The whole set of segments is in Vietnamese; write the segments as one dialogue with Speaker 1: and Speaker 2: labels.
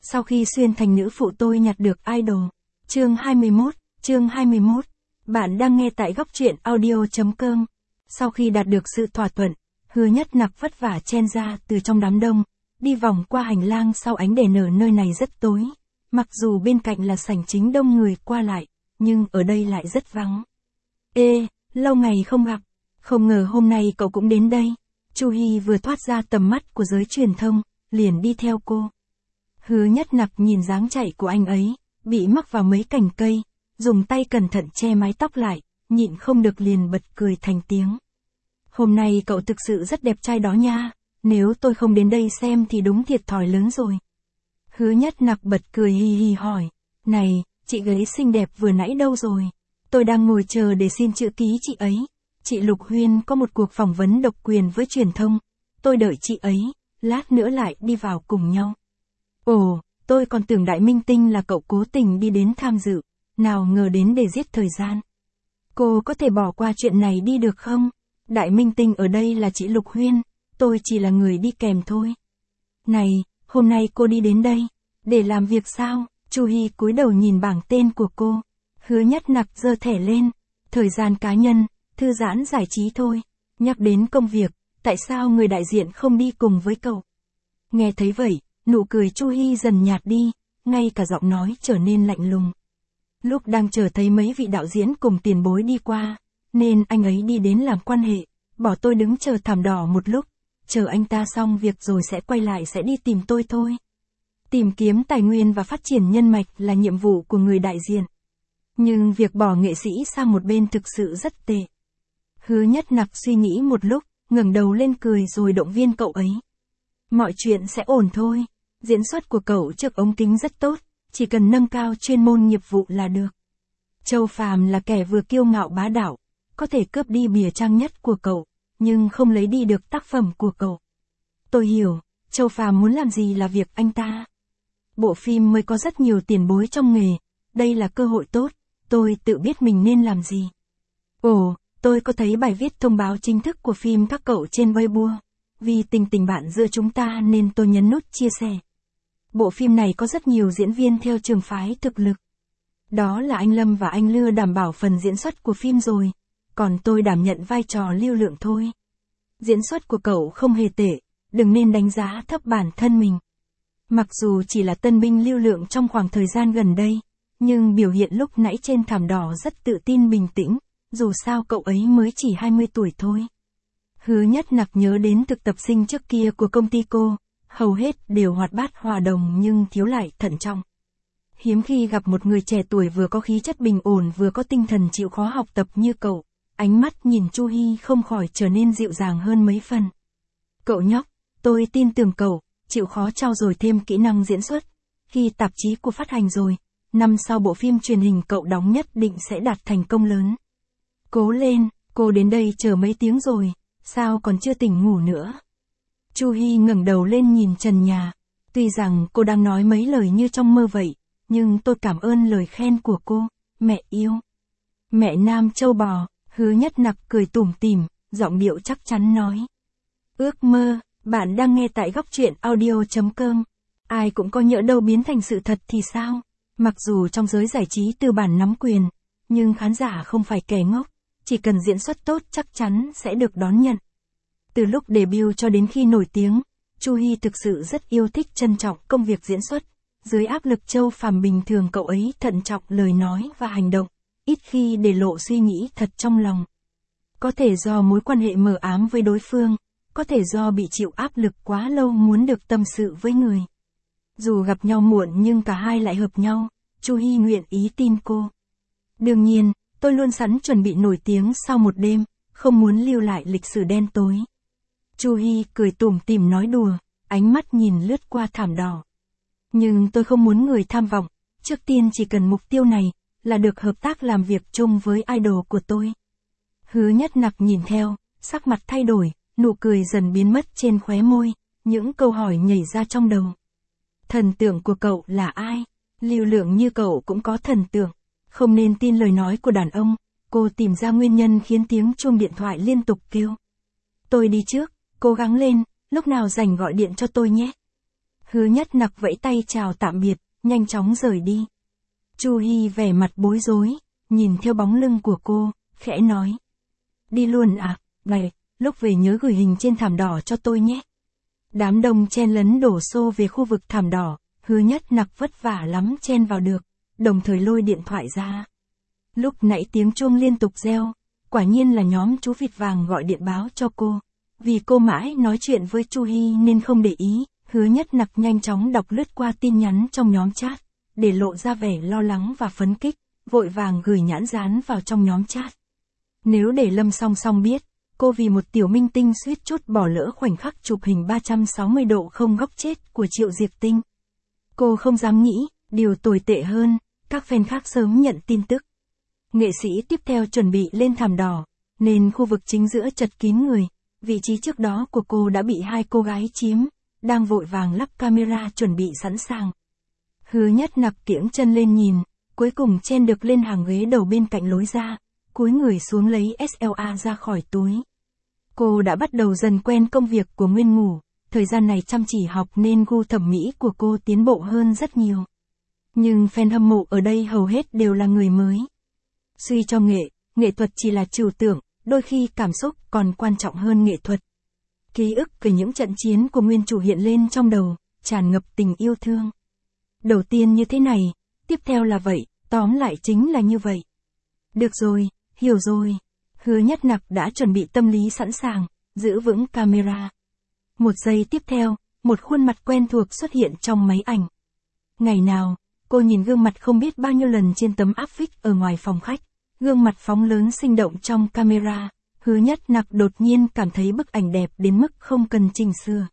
Speaker 1: Sau khi xuyên thành nữ phụ tôi nhặt được idol. Chương 21. Bạn đang nghe tại góc truyện audio.com. Sau khi đạt được sự thỏa thuận, Hứa Nhất Nặc vất vả chen ra từ trong đám đông, đi vòng qua hành lang sau ánh đèn ở nơi này rất tối. Mặc dù bên cạnh là sảnh chính đông người qua lại, nhưng ở đây lại rất vắng. Ê, lâu ngày không gặp. Không ngờ hôm nay cậu cũng đến đây. Chu Hy vừa thoát ra tầm mắt của giới truyền thông, liền đi theo cô. Hứa Nhất Nặc nhìn dáng chạy của anh ấy, bị mắc vào mấy cành cây, dùng tay cẩn thận che mái tóc lại, nhịn không được liền bật cười thành tiếng. Hôm nay cậu thực sự rất đẹp trai đó nha, nếu tôi không đến đây xem thì đúng thiệt thòi lớn rồi. Hứa Nhất Nặc bật cười hì hì hỏi, này, chị gái xinh đẹp vừa nãy đâu rồi? Tôi đang ngồi chờ để xin chữ ký chị ấy. Chị Lục Huyên có một cuộc phỏng vấn độc quyền với truyền thông. Tôi đợi chị ấy, lát nữa lại đi vào cùng nhau. Ồ, tôi còn tưởng Đại Minh Tinh là cậu cố tình đi đến tham dự, nào ngờ đến để giết thời gian. Cô có thể bỏ qua chuyện này đi được không? Đại Minh Tinh ở đây là chị Lục Huyên, tôi chỉ là người đi kèm thôi. Này, hôm nay cô đi đến đây, để làm việc sao? Chu Hy cúi đầu nhìn bảng tên của cô. Hứa Nhất Nặc giơ thẻ lên, thời gian cá nhân, thư giãn giải trí thôi. Nhắc đến công việc, tại sao người đại diện không đi cùng với cậu? Nghe thấy vậy, nụ cười Chu Hy dần nhạt đi, ngay cả giọng nói trở nên lạnh lùng. Lúc đang chờ thấy mấy vị đạo diễn cùng tiền bối đi qua, nên anh ấy đi đến làm quan hệ, bỏ tôi đứng chờ thảm đỏ một lúc, chờ anh ta xong việc rồi sẽ quay lại sẽ đi tìm tôi thôi. Tìm kiếm tài nguyên và phát triển nhân mạch là nhiệm vụ của người đại diện. Nhưng việc bỏ nghệ sĩ sang một bên thực sự rất tệ. Hứa Nhất Nặc suy nghĩ một lúc, ngẩng đầu lên cười rồi động viên cậu ấy. Mọi chuyện sẽ ổn thôi, diễn xuất của cậu trước ống kính rất tốt, chỉ cần nâng cao chuyên môn nghiệp vụ là được. Châu Phàm là kẻ vừa kiêu ngạo bá đạo, có thể cướp đi bìa trang nhất của cậu, nhưng không lấy đi được tác phẩm của cậu. Tôi hiểu, Châu Phàm muốn làm gì là việc anh ta. Bộ phim mới có rất nhiều tiền bối trong nghề, đây là cơ hội tốt, tôi tự biết mình nên làm gì. Ồ, tôi có thấy bài viết thông báo chính thức của phim các cậu trên Weibo. Vì tình bạn giữa chúng ta nên tôi nhấn nút chia sẻ. Bộ phim này có rất nhiều diễn viên theo trường phái thực lực. Đó là anh Lâm và anh Lưa đảm bảo phần diễn xuất của phim rồi, còn tôi đảm nhận vai trò lưu lượng thôi. Diễn xuất của cậu không hề tệ, đừng nên đánh giá thấp bản thân mình. Mặc dù chỉ là tân binh lưu lượng trong khoảng thời gian gần đây, nhưng biểu hiện lúc nãy trên thảm đỏ rất tự tin bình tĩnh, dù sao cậu ấy mới chỉ 20 tuổi thôi. Hứa Nhất Nặc nhớ đến thực tập sinh trước kia của công ty cô, hầu hết đều hoạt bát hòa đồng nhưng thiếu lại thận trọng. Hiếm khi gặp một người trẻ tuổi vừa có khí chất bình ổn vừa có tinh thần chịu khó học tập như cậu, ánh mắt nhìn Chu Hy không khỏi trở nên dịu dàng hơn mấy phần. Cậu nhóc, tôi tin tưởng cậu, chịu khó trau dồi thêm kỹ năng diễn xuất. Khi tạp chí của phát hành rồi, năm sau bộ phim truyền hình cậu đóng nhất định sẽ đạt thành công lớn. Cố lên, cô đến đây chờ mấy tiếng rồi. Sao còn chưa tỉnh ngủ nữa? Chu Hy ngẩng đầu lên nhìn trần nhà. Tuy rằng cô đang nói mấy lời như trong mơ vậy, nhưng tôi cảm ơn lời khen của cô, mẹ yêu. Mẹ Nam Châu Bò, Hứa Nhất Nặc cười tủm tỉm, giọng điệu chắc chắn nói. Ước mơ, bạn đang nghe tại góc truyện audio.com. Ai cũng có nhỡ đâu biến thành sự thật thì sao? Mặc dù trong giới giải trí tư bản nắm quyền, nhưng khán giả không phải kẻ ngốc. Chỉ cần diễn xuất tốt chắc chắn sẽ được đón nhận. Từ lúc debut cho đến khi nổi tiếng, Chu Hy thực sự rất yêu thích trân trọng công việc diễn xuất. Dưới áp lực Châu Phàm bình thường cậu ấy thận trọng lời nói và hành động, ít khi để lộ suy nghĩ thật trong lòng. Có thể do mối quan hệ mờ ám với đối phương, có thể do bị chịu áp lực quá lâu muốn được tâm sự với người. Dù gặp nhau muộn nhưng cả hai lại hợp nhau, Chu Hy nguyện ý tin cô. Đương nhiên, tôi luôn sẵn chuẩn bị nổi tiếng sau một đêm, không muốn lưu lại lịch sử đen tối. Chu Hy cười tủm tỉm nói đùa, ánh mắt nhìn lướt qua thảm đỏ. Nhưng tôi không muốn người tham vọng, trước tiên chỉ cần mục tiêu này, là được hợp tác làm việc chung với idol của tôi. Hứa Nhất Nặc nhìn theo, sắc mặt thay đổi, nụ cười dần biến mất trên khóe môi, những câu hỏi nhảy ra trong đầu. Thần tượng của cậu là ai? Lưu lượng như cậu cũng có thần tượng. Không nên tin lời nói của đàn ông, cô tìm ra nguyên nhân khiến tiếng chuông điện thoại liên tục kêu. Tôi đi trước, cố gắng lên, lúc nào rảnh gọi điện cho tôi nhé. Hứa Nhất Nặc vẫy tay chào tạm biệt, nhanh chóng rời đi. Chu Hy vẻ mặt bối rối, nhìn theo bóng lưng của cô, khẽ nói. Đi luôn à, này, lúc về nhớ gửi hình trên thảm đỏ cho tôi nhé. Đám đông chen lấn đổ xô về khu vực thảm đỏ, Hứa Nhất Nặc vất vả lắm chen vào được, đồng thời lôi điện thoại ra. Lúc nãy tiếng chuông liên tục reo, quả nhiên là nhóm chú vịt vàng gọi điện báo cho cô. Vì cô mãi nói chuyện với Chu Hy nên không để ý, Hứa Nhất Nặc nhanh chóng đọc lướt qua tin nhắn trong nhóm chat, để lộ ra vẻ lo lắng và phấn kích, vội vàng gửi nhãn dán vào trong nhóm chat. Nếu để Lâm Song Song biết, cô vì một tiểu minh tinh suýt chút bỏ lỡ khoảnh khắc chụp hình 360 độ không góc chết của Triệu Diệp Tinh. Cô không dám nghĩ, điều tồi tệ hơn, các fan khác sớm nhận tin tức. Nghệ sĩ tiếp theo chuẩn bị lên thảm đỏ, nên khu vực chính giữa chật kín người, vị trí trước đó của cô đã bị hai cô gái chiếm, đang vội vàng lắp camera chuẩn bị sẵn sàng. Hứa Nhất Nặc kiễng chân lên nhìn, cuối cùng chen được lên hàng ghế đầu bên cạnh lối ra, cúi người xuống lấy SLA ra khỏi túi. Cô đã bắt đầu dần quen công việc của Nguyên Ngủ, thời gian này chăm chỉ học nên gu thẩm mỹ của cô tiến bộ hơn rất nhiều. Nhưng fan hâm mộ ở đây hầu hết đều là người mới. Suy cho nghệ thuật chỉ là trừu tượng, đôi khi cảm xúc còn quan trọng hơn nghệ thuật. Ký ức về những trận chiến của nguyên chủ hiện lên trong đầu, tràn ngập tình yêu thương. Đầu tiên như thế này, tiếp theo là vậy, tóm lại chính là như vậy. Được rồi, hiểu rồi. Hứa Nhất Nặc đã chuẩn bị tâm lý sẵn sàng, giữ vững camera. Một giây tiếp theo, một khuôn mặt quen thuộc xuất hiện trong máy ảnh. Ngày nào, cô nhìn gương mặt không biết bao nhiêu lần trên tấm áp phích ở ngoài phòng khách, gương mặt phóng lớn sinh động trong camera, Hứa Nhất Nặc đột nhiên cảm thấy bức ảnh đẹp đến mức không cần chỉnh sửa.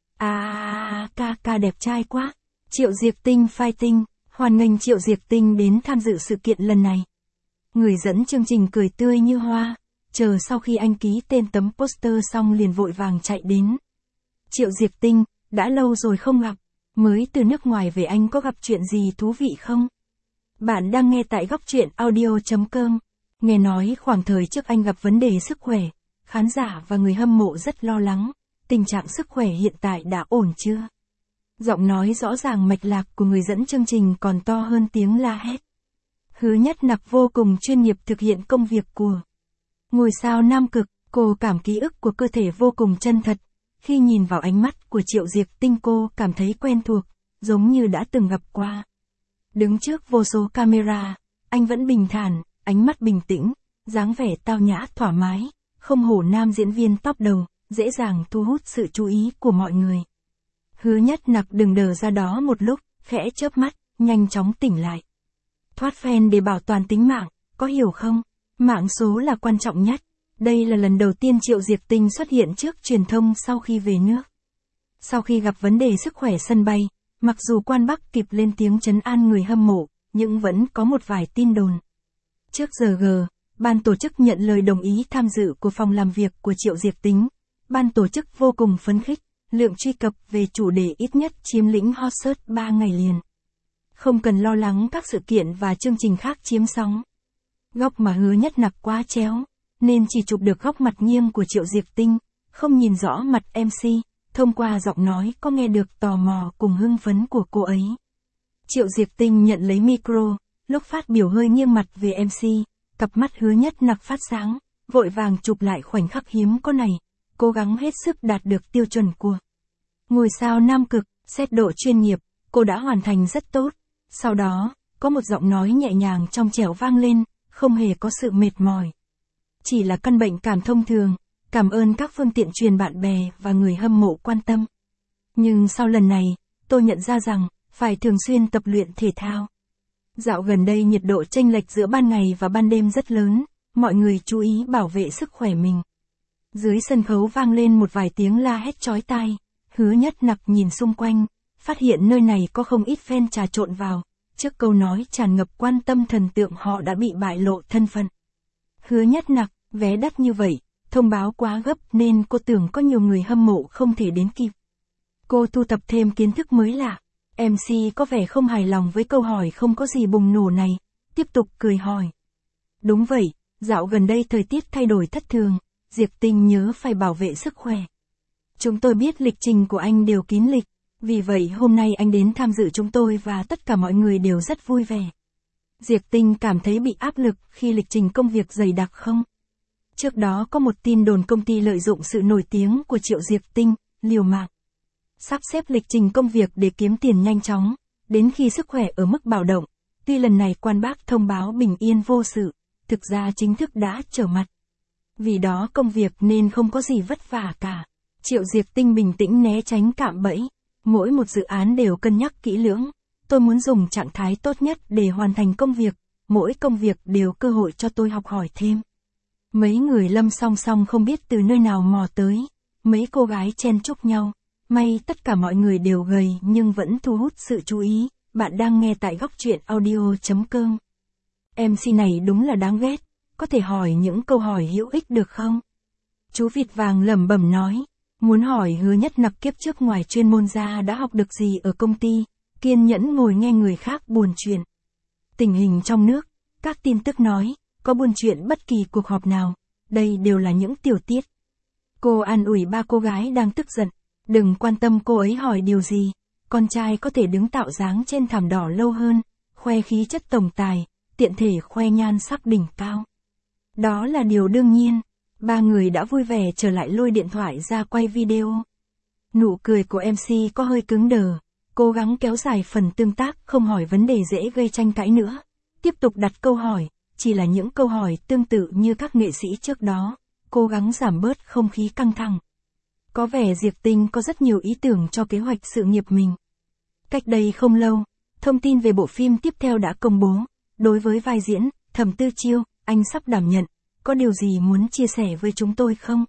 Speaker 1: Ca đẹp trai quá. Triệu Diệp Tinh fighting, hoan nghênh Triệu Diệp Tinh đến tham dự sự kiện lần này. Người dẫn chương trình cười tươi như hoa, chờ sau khi anh ký tên tấm poster xong liền vội vàng chạy đến. Triệu Diệp Tinh, đã lâu rồi không gặp, mới từ nước ngoài về anh có gặp chuyện gì thú vị không? Bạn đang nghe tại góc truyện audio.com. Nghe nói khoảng thời trước anh gặp vấn đề sức khỏe, khán giả và người hâm mộ rất lo lắng, tình trạng sức khỏe hiện tại đã ổn chưa? Giọng nói rõ ràng mạch lạc của người dẫn chương trình còn to hơn tiếng la hét. Hứa Nhất Nặc vô cùng chuyên nghiệp thực hiện công việc của ngôi sao Nam Cực, cô cảm ký ức của cơ thể vô cùng chân thật. Khi nhìn vào ánh mắt của Triệu Diệp Tinh cô cảm thấy quen thuộc, giống như đã từng gặp qua. Đứng trước vô số camera, anh vẫn bình thản, ánh mắt bình tĩnh, dáng vẻ tao nhã thoải mái, không hổ nam diễn viên top đầu, dễ dàng thu hút sự chú ý của mọi người. Hứa Nhất Nặc đừng đờ ra đó một lúc, khẽ chớp mắt, nhanh chóng tỉnh lại. Thoát fan để bảo toàn tính mạng, có hiểu không? Mạng số là quan trọng nhất. Đây là lần đầu tiên Triệu Diệp Tinh xuất hiện trước truyền thông sau khi về nước. Sau khi gặp vấn đề sức khỏe sân bay, mặc dù Quan Bắc kịp lên tiếng trấn an người hâm mộ, nhưng vẫn có một vài tin đồn. Trước giờ ban tổ chức nhận lời đồng ý tham dự của phòng làm việc của Triệu Diệp Tinh. Ban tổ chức vô cùng phấn khích, lượng truy cập về chủ đề ít nhất chiếm lĩnh hot search 3 ngày liền. Không cần lo lắng các sự kiện và chương trình khác chiếm sóng. Góc mà Hứa Nhất Nặc quá chéo, nên chỉ chụp được góc mặt nghiêng của Triệu Diệp Tinh, không nhìn rõ mặt MC, thông qua giọng nói có nghe được tò mò cùng hưng phấn của cô ấy. Triệu Diệp Tinh nhận lấy micro, lúc phát biểu hơi nghiêng mặt về MC, cặp mắt Hứa Nhất Nặc phát sáng, vội vàng chụp lại khoảnh khắc hiếm có này, cố gắng hết sức đạt được tiêu chuẩn của ngôi sao Nam Cực, xét độ chuyên nghiệp, cô đã hoàn thành rất tốt. Sau đó, có một giọng nói nhẹ nhàng trong trẻo vang lên, không hề có sự mệt mỏi. Chỉ là căn bệnh cảm thông thường, cảm ơn các phương tiện truyền bạn bè và người hâm mộ quan tâm. Nhưng sau lần này, tôi nhận ra rằng, phải thường xuyên tập luyện thể thao. Dạo gần đây nhiệt độ chênh lệch giữa ban ngày và ban đêm rất lớn, mọi người chú ý bảo vệ sức khỏe mình. Dưới sân khấu vang lên một vài tiếng la hét chói tai, Hứa Nhất Nặc nhìn xung quanh, phát hiện nơi này có không ít fan trà trộn vào, trước câu nói tràn ngập quan tâm thần tượng họ đã bị bại lộ thân phận. Hứa Nhất Nặc, vé đắt như vậy, thông báo quá gấp nên cô tưởng có nhiều người hâm mộ không thể đến kịp. Cô thu thập thêm kiến thức mới lạ. MC có vẻ không hài lòng với câu hỏi không có gì bùng nổ này, tiếp tục cười hỏi. Đúng vậy, dạo gần đây thời tiết thay đổi thất thường, Diệp Tinh nhớ phải bảo vệ sức khỏe. Chúng tôi biết lịch trình của anh đều kín lịch, Vì vậy hôm nay anh đến tham dự chúng tôi và tất cả mọi người đều rất vui vẻ. Diệp Tinh cảm thấy bị áp lực khi lịch trình công việc dày đặc không? Trước đó có một tin đồn công ty lợi dụng sự nổi tiếng của Triệu Diệp Tinh, liều mạng sắp xếp lịch trình công việc để kiếm tiền nhanh chóng, đến khi sức khỏe ở mức bạo động. Tuy lần này quan bác thông báo bình yên vô sự, thực ra chính thức đã trở mặt. Vì đó công việc nên không có gì vất vả cả. Triệu Diệp Tinh bình tĩnh né tránh cạm bẫy. Mỗi một dự án đều cân nhắc kỹ lưỡng. Tôi muốn dùng trạng thái tốt nhất để hoàn thành công việc. Mỗi công việc đều cơ hội cho tôi học hỏi thêm. Mấy người Lâm song song không biết từ nơi nào mò tới. Mấy cô gái chen chúc nhau. May tất cả mọi người đều gầy nhưng vẫn thu hút sự chú ý. Bạn đang nghe tại góc truyện audio.com. MC này đúng là đáng ghét. Có thể hỏi những câu hỏi hữu ích được không? Chú vịt vàng lẩm bẩm nói. Muốn hỏi Hứa Nhất Nặc kiếp trước ngoài chuyên môn ra đã học được gì ở công ty, kiên nhẫn ngồi nghe người khác buồn chuyện. Tình hình trong nước, các tin tức nói, có buồn chuyện bất kỳ cuộc họp nào, đây đều là những tiểu tiết. Cô an ủi ba cô gái đang tức giận, đừng quan tâm cô ấy hỏi điều gì, con trai có thể đứng tạo dáng trên thảm đỏ lâu hơn, khoe khí chất tổng tài, tiện thể khoe nhan sắc đỉnh cao. Đó là điều đương nhiên. Ba người đã vui vẻ trở lại lôi điện thoại ra quay video. Nụ cười của MC có hơi cứng đờ, cố gắng kéo dài phần tương tác không hỏi vấn đề dễ gây tranh cãi nữa. Tiếp tục đặt câu hỏi, chỉ là những câu hỏi tương tự như các nghệ sĩ trước đó, cố gắng giảm bớt không khí căng thẳng. Có vẻ Diệp Tinh có rất nhiều ý tưởng cho kế hoạch sự nghiệp mình. Cách đây không lâu, thông tin về bộ phim tiếp theo đã công bố. Đối với vai diễn, Thẩm Tư Chiêu, anh sắp đảm nhận. Có điều gì muốn chia sẻ với chúng tôi không?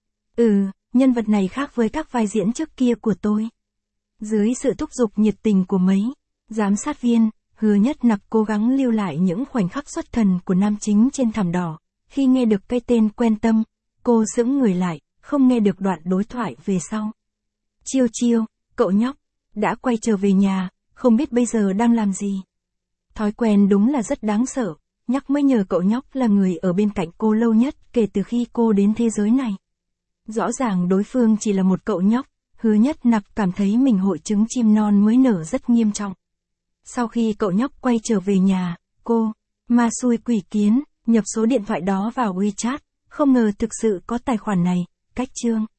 Speaker 1: Nhân vật này khác với các vai diễn trước kia của tôi. Dưới sự thúc giục nhiệt tình của mấy giám sát viên, Hứa Nhất Nặc cố gắng lưu lại những khoảnh khắc xuất thần của nam chính trên thảm đỏ. Khi nghe được cái tên quen tâm, cô sững người lại, không nghe được đoạn đối thoại về sau. Chiêu Chiêu, cậu nhóc, đã quay trở về nhà, không biết bây giờ đang làm gì. Thói quen đúng là rất đáng sợ. Nhắc mới nhờ cậu nhóc là người ở bên cạnh cô lâu nhất kể từ khi cô đến thế giới này. Rõ ràng đối phương chỉ là một cậu nhóc, Hứa Nhất Nặc cảm thấy mình hội chứng chim non mới nở rất nghiêm trọng. Sau khi cậu nhóc quay trở về nhà, cô, ma xui quỷ kiến, nhập số điện thoại đó vào WeChat, không ngờ thực sự có tài khoản này, cách chương.